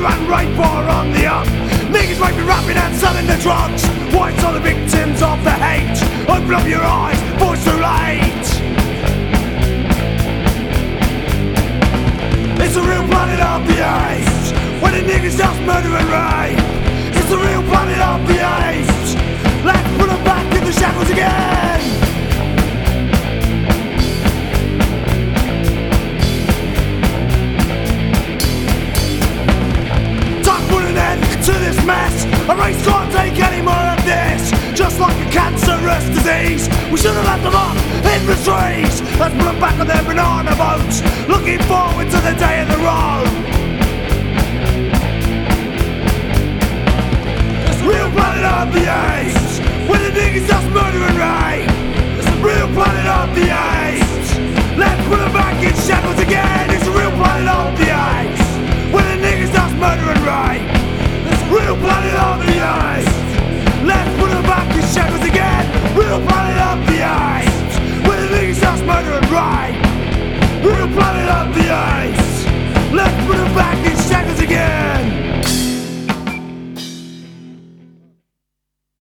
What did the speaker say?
murder and rape are on the up. Niggas raping, rapping and selling the drugs. Whites are the victims of the hate. Open up your eyes, boys, too late. It's a real planet of the apes, where the niggas just murder and rape. It's a real planet of the apes. Let's put them back in the shackles again. Time to put an end to this mess. A race can't take any more of this. Just like a cancerous disease, we should have left them up in the trees. Let's put them back on their banana boats, looking forward to the day of the road. It's a real planet of the apes, where the niggas just murder and rape. It's a real planet of the apes. Let's put them back in shackles again.